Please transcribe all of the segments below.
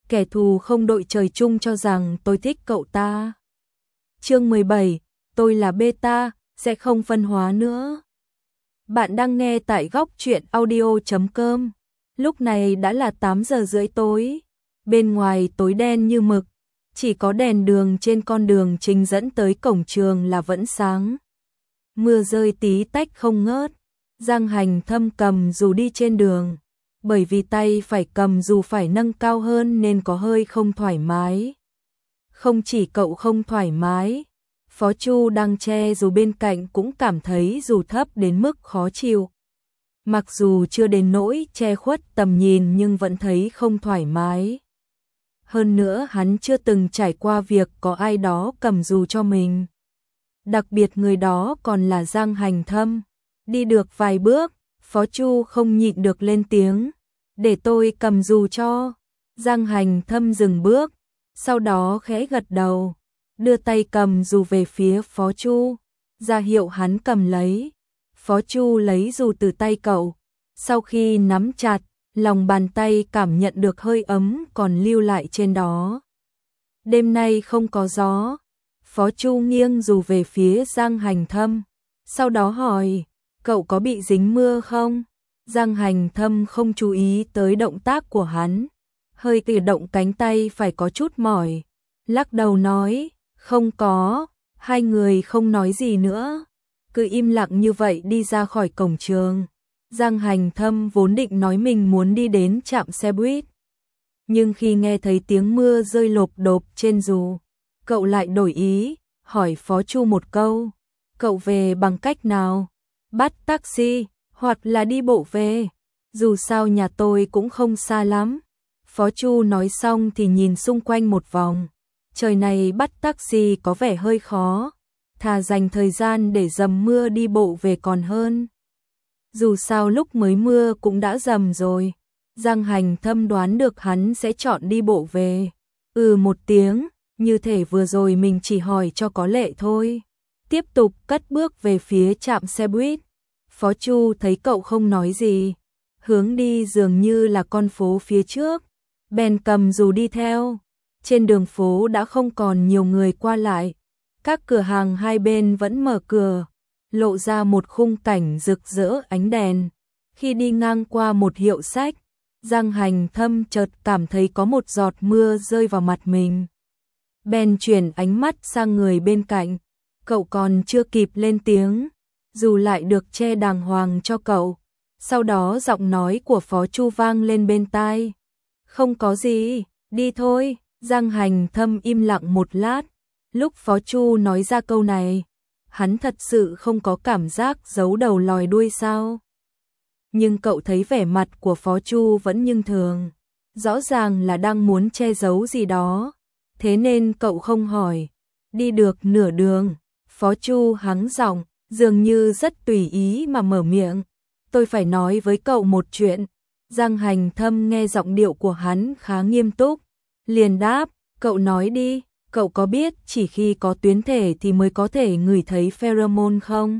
kẻ thù không đội trời chung cho rằng tôi thích cậu ta. Chương 17, tôi là beta, sẽ không phân hóa nữa. Bạn đang nghe tại góc truyện audio.com. Lúc này đã là 8 giờ rưỡi tối. Bên ngoài tối đen như mực, chỉ có đèn đường trên con đường chính dẫn tới cổng trường là vẫn sáng. Mưa rơi tí tách không ngớt. Giang Hành Thâm cầm dù đi trên đường, bởi vì tay phải cầm dù phải nâng cao hơn nên có hơi không thoải mái. Không chỉ cậu không thoải mái, Phó Chu đang che dù bên cạnh cũng cảm thấy dù thấp đến mức khó chịu. Mặc dù chưa đến nỗi che khuất tầm nhìn nhưng vẫn thấy không thoải mái. Hơn nữa hắn chưa từng trải qua việc có ai đó cầm dù cho mình. Đặc biệt người đó còn là Giang Hành Thâm. Đi được vài bước, Phó Chu không nhịn được lên tiếng. Để tôi cầm dù cho. Giang Hành Thâm dừng bước, sau đó khẽ gật đầu, đưa tay cầm dù về phía Phó Chu, ra hiệu hắn cầm lấy. Phó Chu lấy dù từ tay cậu, sau khi nắm chặt, lòng bàn tay cảm nhận được hơi ấm còn lưu lại trên đó. Đêm nay không có gió. Phó Chu nghiêng dù về phía Giang Hành Thâm, sau đó hỏi, cậu có bị dính mưa không? Giang Hành Thâm không chú ý tới động tác của hắn, hơi cử động cánh tay phải có chút mỏi, lắc đầu nói, không có. Hai người không nói gì nữa, cứ im lặng như vậy đi ra khỏi cổng trường. Giang Hành Thâm vốn định nói mình muốn đi đến trạm xe buýt, nhưng khi nghe thấy tiếng mưa rơi lộp độp trên dù, cậu lại đổi ý, hỏi Phó Chu một câu, cậu về bằng cách nào? Bắt taxi, hoặc là đi bộ về? Dù sao nhà tôi cũng không xa lắm. Phó Chu nói xong thì nhìn xung quanh một vòng. Trời này bắt taxi có vẻ hơi khó, thà dành thời gian để dầm mưa đi bộ về còn hơn. Dù sao lúc mới mưa cũng đã dầm rồi. Giang Hành Thâm đoán được hắn sẽ chọn đi bộ về. Một tiếng, như thể vừa rồi mình chỉ hỏi cho có lệ thôi. Tiếp tục cất bước về phía trạm xe buýt. Phó Chu thấy cậu không nói gì, hướng đi dường như là con phố phía trước, bèn cầm dù đi theo. Trên đường phố đã không còn nhiều người qua lại, các cửa hàng hai bên vẫn mở cửa, lộ ra một khung cảnh rực rỡ ánh đèn. Khi đi ngang qua một hiệu sách, Giang Hành Thâm chợt cảm thấy có một giọt mưa rơi vào mặt mình. Bèn chuyển ánh mắt sang người bên cạnh, cậu còn chưa kịp lên tiếng, dù lại được che đàng hoàng cho cậu. Sau đó giọng nói của Phó Chu vang lên bên tai. Không có gì, đi thôi. Giang Hành Thâm im lặng một lát, lúc Phó Chu nói ra câu này, hắn thật sự không có cảm giác giấu đầu lòi đuôi sao. Nhưng cậu thấy vẻ mặt của Phó Chu vẫn như thường, rõ ràng là đang muốn che giấu gì đó, thế nên cậu không hỏi. Đi được nửa đường, Phó Chu hắng giọng, dường như rất tùy ý mà mở miệng. Tôi phải nói với cậu một chuyện. Giang Hành Thâm nghe giọng điệu của hắn khá nghiêm túc, liền đáp, cậu nói đi. Cậu có biết chỉ khi có tuyến thể thì mới có thể ngửi thấy pheromone không?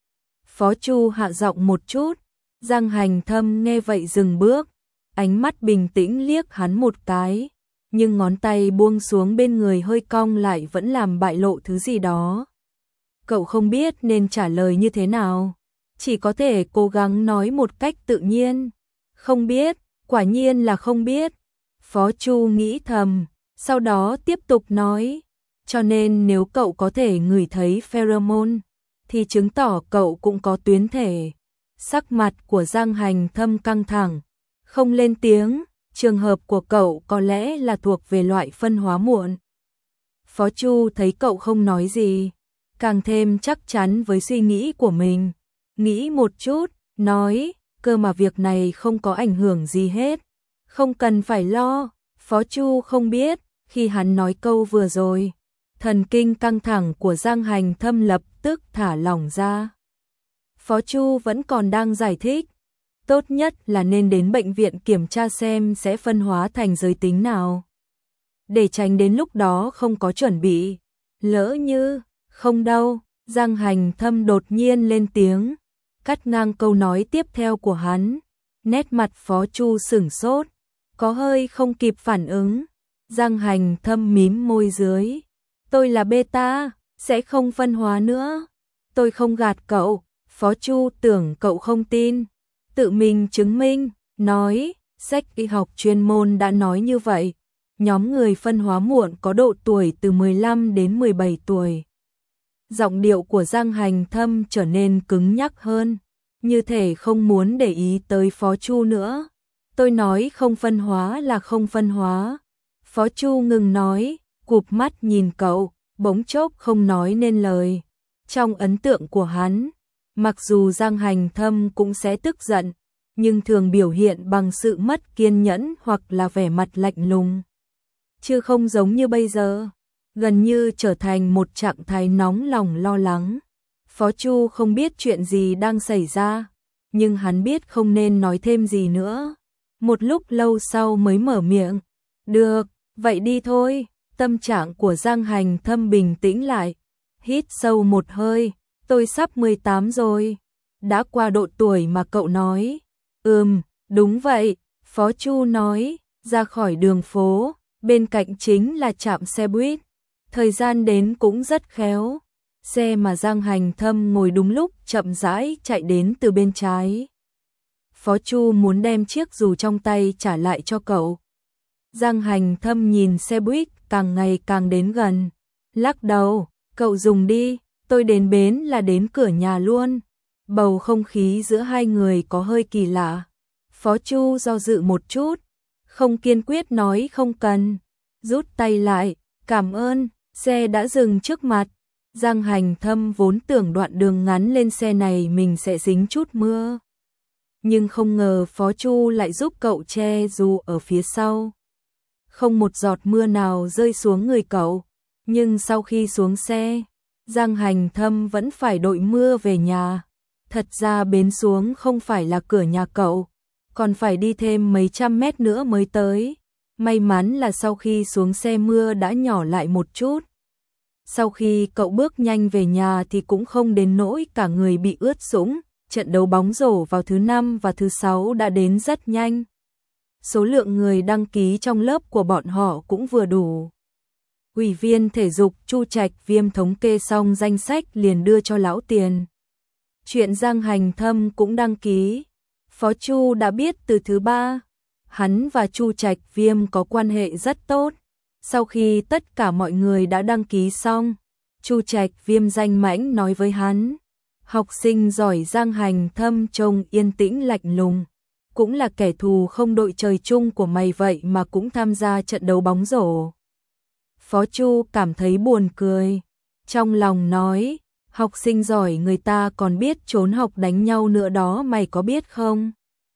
Phó Chu hạ giọng một chút. Giang Hành Thâm nghe vậy dừng bước, ánh mắt bình tĩnh liếc hắn một cái, nhưng ngón tay buông xuống bên người hơi cong lại vẫn làm bại lộ thứ gì đó. Cậu không biết nên trả lời như thế nào, chỉ có thể cố gắng nói một cách tự nhiên. Không biết, quả nhiên là không biết. Phó Chu nghĩ thầm, sau đó tiếp tục nói, cho nên nếu cậu có thể ngửi thấy pheromone, thì chứng tỏ cậu cũng có tuyến thể. Sắc mặt của Giang Hành Thâm căng thẳng, không lên tiếng, trường hợp của cậu có lẽ là thuộc về loại phân hóa muộn. Phó Chu thấy cậu không nói gì, càng thêm chắc chắn với suy nghĩ của mình, nghĩ một chút, nói, cơ mà việc này không có ảnh hưởng gì hết, không cần phải lo. Phó Chu không biết, khi hắn nói câu vừa rồi, thần kinh căng thẳng của Giang Hành Thâm lập tức thả lỏng ra. Phó Chu vẫn còn đang giải thích, tốt nhất là nên đến bệnh viện kiểm tra xem sẽ phân hóa thành giới tính nào, để tránh đến lúc đó không có chuẩn bị. Lỡ như, không đâu. Giang Hành Thâm đột nhiên lên tiếng, cắt ngang câu nói tiếp theo của hắn. Nét mặt Phó Chu sửng sốt, có hơi không kịp phản ứng, Giang Hành Thâm mím môi dưới. Tôi là beta, sẽ không phân hóa nữa. Tôi không gạt cậu. Phó Chu tưởng cậu không tin. Tự mình chứng minh, nói, sách y học chuyên môn đã nói như vậy. Nhóm người phân hóa muộn có độ tuổi từ 15 đến 17 tuổi. Giọng điệu của Giang Hành Thâm trở nên cứng nhắc hơn, như thể không muốn để ý tới Phó Chu nữa. Tôi nói không phân hóa là không phân hóa. Phó Chu ngừng nói, cụp mắt nhìn cậu, bỗng chốc không nói nên lời. Trong ấn tượng của hắn, mặc dù Giang Hành Thâm cũng sẽ tức giận, nhưng thường biểu hiện bằng sự mất kiên nhẫn hoặc là vẻ mặt lạnh lùng. Chứ không giống như bây giờ, gần như trở thành một trạng thái nóng lòng lo lắng. Phó Chu không biết chuyện gì đang xảy ra, nhưng hắn biết không nên nói thêm gì nữa. Một lúc lâu sau mới mở miệng. Được, vậy đi thôi. Tâm trạng của Giang Hành Thâm bình tĩnh lại. Hít sâu một hơi. Tôi sắp 18 rồi. Đã qua độ tuổi mà cậu nói. Đúng vậy. Phó Chu nói. Ra khỏi đường phố, bên cạnh chính là trạm xe buýt. Thời gian đến cũng rất khéo. Xe mà Giang Hành Thâm ngồi đúng lúc chậm rãi chạy đến từ bên trái. Phó Chu muốn đem chiếc dù trong tay trả lại cho cậu. Giang Hành Thâm nhìn xe buýt càng ngày càng đến gần. Lắc đầu, cậu dùng đi, tôi đến bến là đến cửa nhà luôn. Bầu không khí giữa hai người có hơi kỳ lạ. Phó Chu do dự một chút, không kiên quyết nói không cần. Rút tay lại, cảm ơn, xe đã dừng trước mặt. Giang Hành Thâm vốn tưởng đoạn đường ngắn lên xe này mình sẽ dính chút mưa. Nhưng không ngờ Phó Chu lại giúp cậu che dù ở phía sau. Không một giọt mưa nào rơi xuống người cậu. Nhưng sau khi xuống xe, Giang Hành Thâm vẫn phải đội mưa về nhà. Thật ra bến xuống không phải là cửa nhà cậu, còn phải đi thêm mấy trăm mét nữa mới tới. May mắn là sau khi xuống xe mưa đã nhỏ lại một chút. Sau khi cậu bước nhanh về nhà thì cũng không đến nỗi cả người bị ướt sũng. Trận đấu bóng rổ vào thứ 5 và thứ 6 đã đến rất nhanh. Số lượng người đăng ký trong lớp của bọn họ cũng vừa đủ. Ủy viên thể dục Chu Trạch Viêm thống kê xong danh sách liền đưa cho lão tiền. Chuyện Giang Hành Thâm cũng đăng ký. Phó Chu đã biết từ thứ 3. Hắn và Chu Trạch Viêm có quan hệ rất tốt. Sau khi tất cả mọi người đã đăng ký xong, Chu Trạch Viêm danh mãnh nói với hắn. Học sinh giỏi Giang Hành Thâm trông yên tĩnh lạnh lùng. Cũng là kẻ thù không đội trời chung của mày vậy mà cũng tham gia trận đấu bóng rổ. Phó Chu cảm thấy buồn cười. Trong lòng nói, học sinh giỏi người ta còn biết trốn học đánh nhau nữa đó mày có biết không?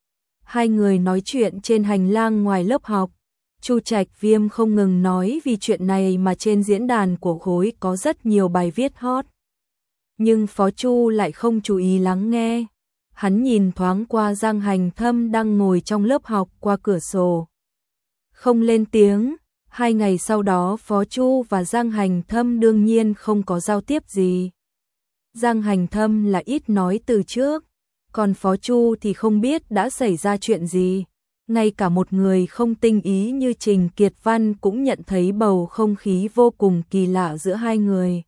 Hai người nói chuyện trên hành lang ngoài lớp học. Chu Trạch Viêm không ngừng nói vì chuyện này mà trên diễn đàn của khối có rất nhiều bài viết hot. Nhưng Phó Chu lại không chú ý lắng nghe. Hắn nhìn thoáng qua Giang Hành Thâm đang ngồi trong lớp học qua cửa sổ. Không lên tiếng. 2 ngày sau đó Phó Chu và Giang Hành Thâm đương nhiên không có giao tiếp gì. Giang Hành Thâm là ít nói từ trước. Còn Phó Chu thì không biết đã xảy ra chuyện gì. Ngay cả một người không tinh ý như Trình Kiệt Văn cũng nhận thấy bầu không khí vô cùng kỳ lạ giữa hai người.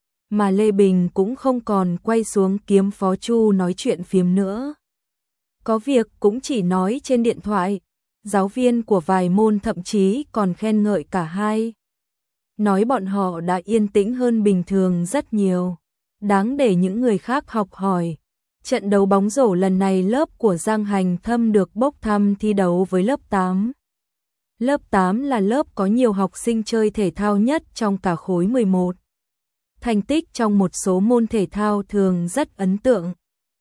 Mà Lê Bình cũng không còn quay xuống kiếm Phó Chu nói chuyện phiếm nữa. Có việc cũng chỉ nói trên điện thoại. Giáo viên của vài môn thậm chí còn khen ngợi cả hai. Nói bọn họ đã yên tĩnh hơn bình thường rất nhiều. Đáng để những người khác học hỏi. Trận đấu bóng rổ lần này lớp của Giang Hành Thâm được bốc thăm thi đấu với lớp 8. Lớp 8 là lớp có nhiều học sinh chơi thể thao nhất trong cả khối 11. Thành tích trong một số môn thể thao thường rất ấn tượng.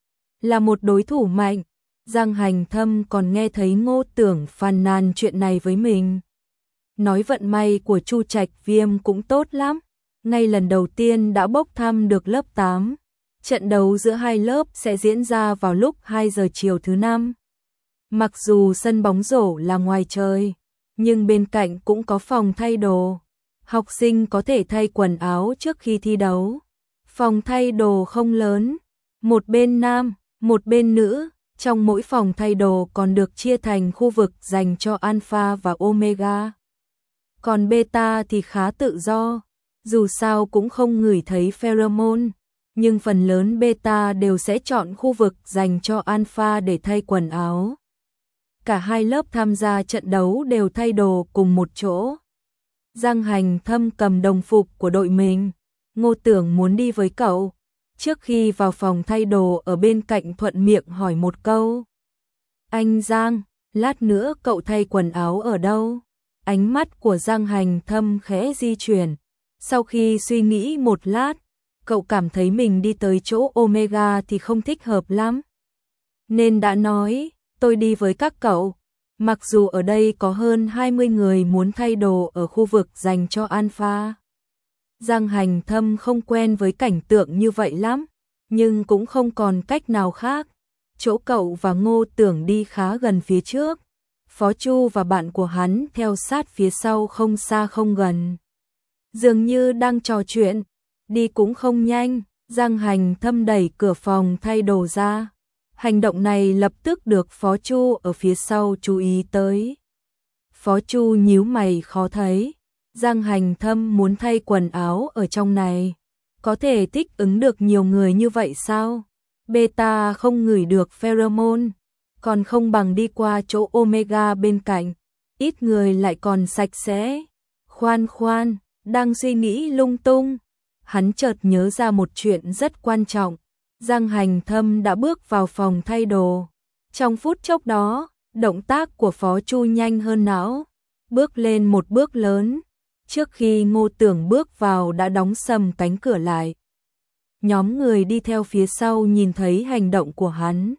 Là một đối thủ mạnh, Giang Hành Thâm còn nghe thấy Ngô Tưởng phàn nàn chuyện này với mình. Nói vận may của Chu Trạch Viêm cũng tốt lắm, ngay lần đầu tiên đã bốc thăm được lớp 8. Trận đấu giữa hai lớp sẽ diễn ra vào lúc 2 giờ chiều thứ 5. Mặc dù sân bóng rổ là ngoài trời, nhưng bên cạnh cũng có phòng thay đồ. Học sinh có thể thay quần áo trước khi thi đấu. Phòng thay đồ không lớn, một bên nam, một bên nữ. Trong mỗi phòng thay đồ còn được chia thành khu vực dành cho Alpha và Omega. còn beta thì khá tự do, dù sao cũng không ngửi thấy pheromone, nhưng phần lớn beta đều sẽ chọn khu vực dành cho alpha để thay quần áo. Cả hai lớp tham gia trận đấu đều thay đồ cùng một chỗ. Giang Hành Thâm cầm đồng phục của đội mình, Ngô Tưởng muốn đi với cậu. Trước khi vào phòng thay đồ ở bên cạnh thuận miệng hỏi một câu. Anh Giang, lát nữa cậu thay quần áo ở đâu? Ánh mắt của Giang Hành Thâm khẽ di chuyển. Sau khi suy nghĩ một lát, cậu cảm thấy mình đi tới chỗ Omega thì không thích hợp lắm. Nên đã nói, tôi đi với các cậu. Mặc dù ở đây có hơn 20 người muốn thay đồ ở khu vực dành cho Alpha. Giang Hành Thâm không quen với cảnh tượng như vậy lắm, nhưng cũng không còn cách nào khác. Chỗ cậu và Ngô Tưởng đi khá gần phía trước. Phó Chu và bạn của hắn theo sát phía sau không xa không gần. Dường như đang trò chuyện, đi cũng không nhanh. Giang Hành Thâm đẩy cửa phòng thay đồ ra. Hành động này lập tức được Phó Chu ở phía sau chú ý tới. Phó Chu nhíu mày khó thấy. Giang Hành Thâm muốn thay quần áo ở trong này. Có thể thích ứng được nhiều người như vậy sao? Beta không ngửi được pheromone, còn không bằng đi qua chỗ Omega bên cạnh. Ít người lại còn sạch sẽ. Khoan, đang suy nghĩ lung tung. Hắn chợt nhớ ra một chuyện rất quan trọng. Giang Hành Thâm đã bước vào phòng thay đồ. Trong phút chốc đó, động tác của Phó Chu nhanh hơn não. Bước lên một bước lớn. Trước khi Ngô Tưởng bước vào đã đóng sầm cánh cửa lại. Nhóm người đi theo phía sau nhìn thấy hành động của hắn.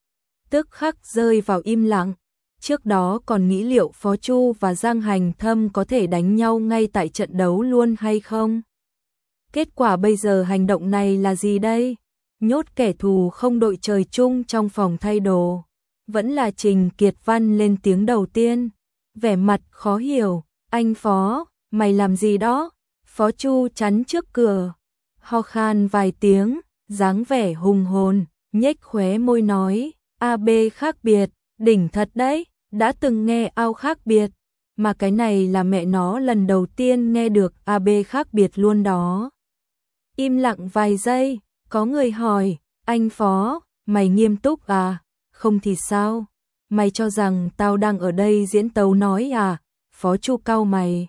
Tức khắc rơi vào im lặng. Trước đó còn nghĩ liệu Phó Chu và Giang Hành Thâm có thể đánh nhau ngay tại trận đấu luôn hay không. Kết quả bây giờ hành động này là gì đây? Nhốt kẻ thù không đội trời chung trong phòng thay đồ. Vẫn là Trình Kiệt Văn lên tiếng đầu tiên. Vẻ mặt khó hiểu. Anh Phó, mày làm gì đó? Phó Chu chắn trước cửa. Ho khan vài tiếng, dáng vẻ hùng hồn, nhếch khóe môi nói. AB khác biệt, đỉnh thật đấy, đã từng nghe ao khác biệt. Mà cái này là mẹ nó lần đầu tiên nghe được AB khác biệt luôn đó. Im lặng vài giây, có người hỏi, anh Phó, mày nghiêm túc à? Không thì sao? Mày cho rằng tao đang ở đây diễn tấu nói à? Phó Chu cau mày.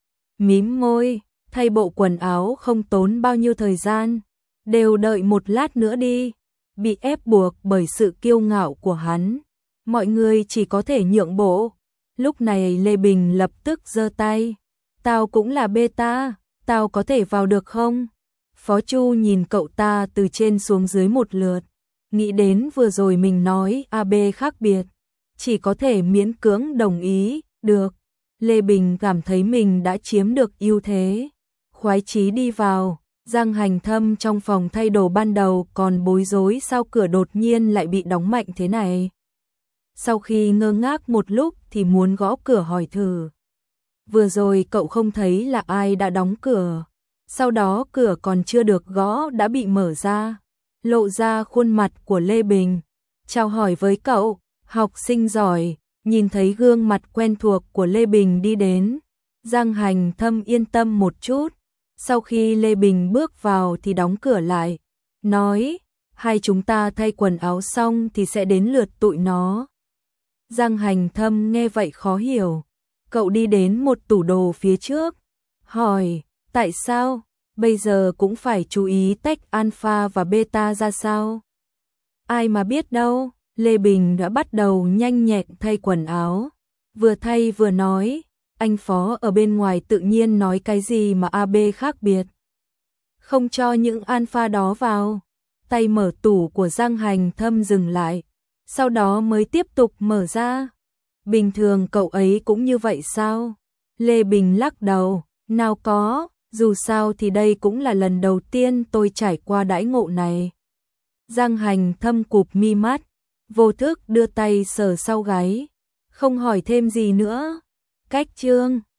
Mím môi, thay bộ quần áo không tốn bao nhiêu thời gian. Đều đợi một lát nữa đi. Bị ép buộc bởi sự kiêu ngạo của hắn. Mọi người chỉ có thể nhượng bộ. Lúc này Lê Bình lập tức giơ tay. Tao cũng là beta, tao có thể vào được không? Phó Chu nhìn cậu ta từ trên xuống dưới một lượt. Nghĩ đến vừa rồi mình nói AB khác biệt. Chỉ có thể miễn cưỡng đồng ý, được. Lê Bình cảm thấy mình đã chiếm được ưu thế. Khoái chí đi vào. Giang Hành Thâm trong phòng thay đồ ban đầu còn bối rối sao cửa đột nhiên lại bị đóng mạnh thế này. Sau khi ngơ ngác một lúc thì muốn gõ cửa hỏi thử. Vừa rồi cậu không thấy là ai đã đóng cửa. Sau đó cửa còn chưa được gõ đã bị mở ra. Lộ ra khuôn mặt của Lê Bình. Chào hỏi với cậu, học sinh giỏi. Nhìn thấy gương mặt quen thuộc của Lê Bình đi đến. Giang Hành Thâm yên tâm một chút. Sau khi Lê Bình bước vào thì đóng cửa lại. Nói, hai chúng ta thay quần áo xong thì sẽ đến lượt tụi nó. Giang Hành Thâm nghe vậy khó hiểu. Cậu đi đến một tủ đồ phía trước. Hỏi, tại sao? Bây giờ cũng phải chú ý tách alpha và beta ra sao? Ai mà biết đâu. Lê Bình đã bắt đầu nhanh nhẹn thay quần áo. Vừa thay vừa nói. Anh Phó ở bên ngoài tự nhiên nói cái gì mà AB khác biệt. Không cho những alpha đó vào. Tay mở tủ của Giang Hành Thâm dừng lại. Sau đó mới tiếp tục mở ra. Bình thường cậu ấy cũng như vậy sao? Lê Bình lắc đầu. Nào có, dù sao thì đây cũng là lần đầu tiên tôi trải qua đãi ngộ này. Giang Hành Thâm cụp mi mắt. Vô thức đưa tay sờ sau gáy. Không hỏi thêm gì nữa. Cách chương